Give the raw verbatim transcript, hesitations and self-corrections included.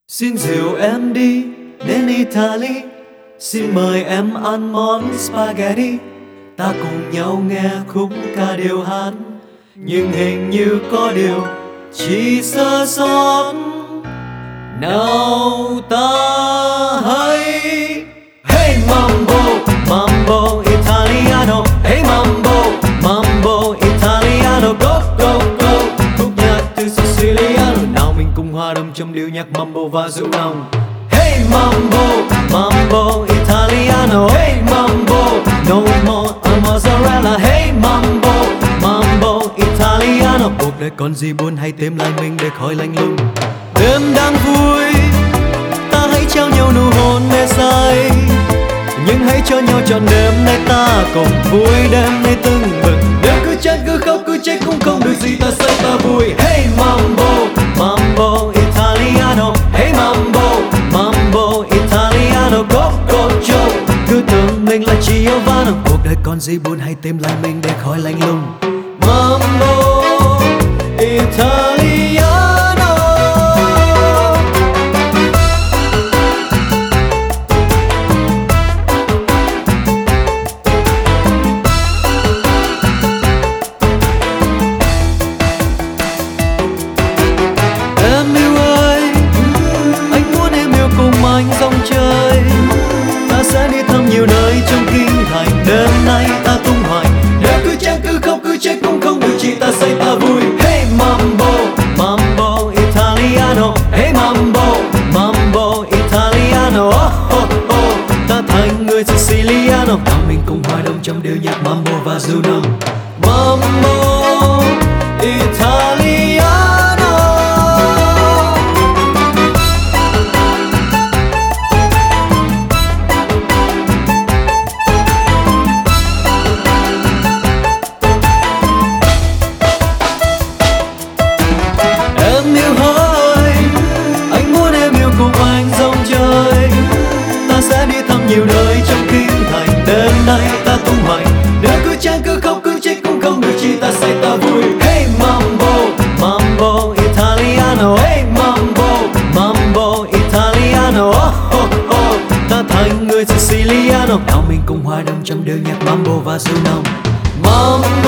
Xin dìu em đi đến Italy, xin mời em ăn món spaghetti. Ta cùng nhau nghe khúc ca điệu hát, nhưng hình như có điều chỉ sơ sót. Nào ta hãy hey mambo, mambo italiano, hey mambo, mambo italiano, go go go. Khúc nhạc từ Siciliano, nào mình cùng hòa đồng trong điệu nhạc mambo và rượu nồng. Hey mambo, mambo italiano, hey mambo, no more a mozzarella. Hey mambo, mambo italiano, cuộc đời còn gì buồn hay tìm lại mình để khỏi lạnh lùng. Đêm đang vui, ta hãy trao nhau nụ hôn mê say, nhưng hãy cho nhau trọn đêm nay ta cùng vui. Đêm nay tưng bừng, nếu cứ chết cứ khóc cứ chết cũng không được gì, ta say ta vui. Hey mambo, mambo italiano, hey mambo, mambo italiano, go go Joe. Cứ tưởng mình là Giovanna, cuộc đời còn gì buồn hay tìm lại mình để khỏi lạnh lùng. Mambo italiano. Anh dòng chơi, ta sẽ đi thăm nhiều nơi trong kinh thành. Đêm nay ta tung hoành, nếu cứ chết cứ khóc cứ chết cũng không được, chỉ ta say ta vui. Hey mambo, mambo italiano, hey mambo, mambo italiano, oh oh oh. Ta thành người Siciliano, nào mình cùng hòa đồng trong điệu nhạc mambo và rượu nồng. Mambo italiano. Nhiều nơi trong kinh thành, đêm nay ta tung hoành, nếu cứ chán cứ khóc cứ chết cũng không được, chỉ ta say ta vui. Hey mambo, mambo italiano, hey mambo, mambo italiano, oh oh oh. Ta thành người Siciliano, nào mình cùng hòa đồng trong điệu nhạc mambo và rượu nồng. Mambo